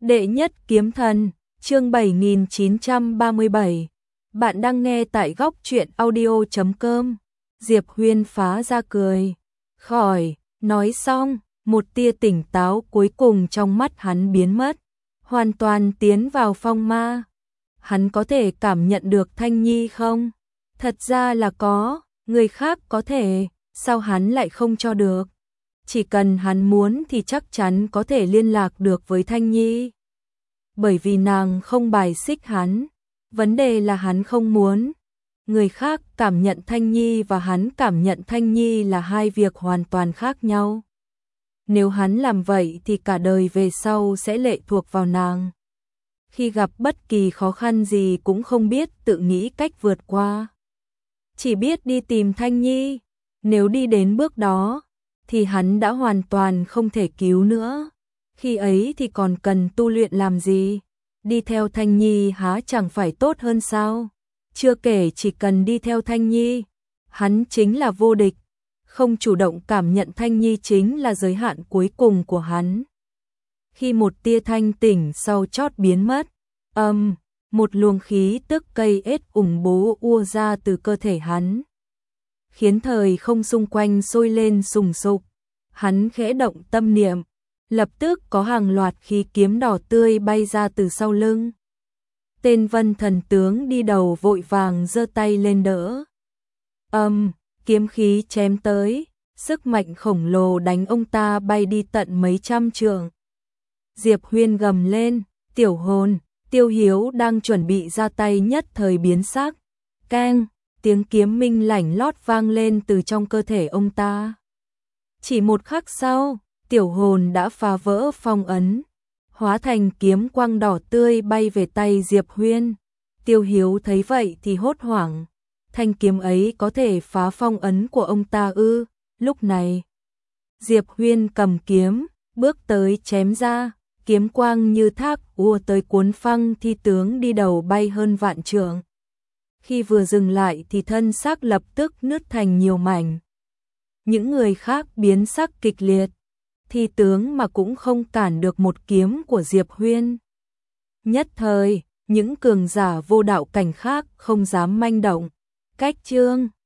Đệ nhất kiếm thần, chương 7937. Bạn đang nghe tại góc truyện audio.com. Diệp Huyên phá ra cười. Khỏi, nói xong, một tia tỉnh táo cuối cùng trong mắt hắn biến mất, hoàn toàn tiến vào phong ma. Hắn có thể cảm nhận được Thanh Nhi không? Thật ra là có, người khác có thể, sao hắn lại không cho được? Chỉ cần hắn muốn thì chắc chắn có thể liên lạc được với Thanh Nhi. Bởi vì nàng không bài xích hắn, vấn đề là hắn không muốn. Người khác cảm nhận Thanh Nhi và hắn cảm nhận Thanh Nhi là hai việc hoàn toàn khác nhau. Nếu hắn làm vậy thì cả đời về sau sẽ lệ thuộc vào nàng. Khi gặp bất kỳ khó khăn gì cũng không biết tự nghĩ cách vượt qua. Chỉ biết đi tìm Thanh Nhi, nếu đi đến bước đó thì hắn đã hoàn toàn không thể cứu nữa. Khi ấy thì còn cần tu luyện làm gì? Đi theo Thanh Nhi há chẳng phải tốt hơn sao? Chưa kể chỉ cần đi theo Thanh Nhi, hắn chính là vô địch. Không chủ động cảm nhận Thanh Nhi chính là giới hạn cuối cùng của hắn. Khi một tia thanh tỉnh sau chót biến mất, một luồng khí tức cây ết ủng bố ùa ra từ cơ thể hắn, khiến thời không xung quanh sôi lên sùng sục. Hắn khẽ động tâm niệm, lập tức có hàng loạt khí kiếm đỏ tươi bay ra từ sau lưng. Tên Vân thần tướng đi đầu vội vàng giơ tay lên đỡ. Kiếm khí chém tới, sức mạnh khổng lồ đánh ông ta bay đi tận mấy trăm trượng. Diệp Huyên gầm lên, tiểu hồn. Tiêu Hiếu đang chuẩn bị ra tay nhất thời biến sắc. Keng, tiếng kiếm minh lảnh lót vang lên từ trong cơ thể ông ta. Chỉ một khắc sau, tiểu hồn đã phá vỡ phong ấn, hóa thành kiếm quang đỏ tươi bay về tay Diệp Huyên. Tiêu Hiếu thấy vậy thì hốt hoảng, thanh kiếm ấy có thể phá phong ấn của ông ta ư? Lúc này, Diệp Huyên cầm kiếm, bước tới chém ra, kiếm quang như thác ùa tới cuốn phăng thi tướng đi đầu bay hơn vạn trượng. Khi vừa dừng lại thì thân xác lập tức nứt thành nhiều mảnh. Những người khác biến sắc kịch liệt, thi tướng mà cũng không cản được một kiếm của Diệp Huyên. Nhất thời, những cường giả vô đạo cảnh khác không dám manh động. Cách chương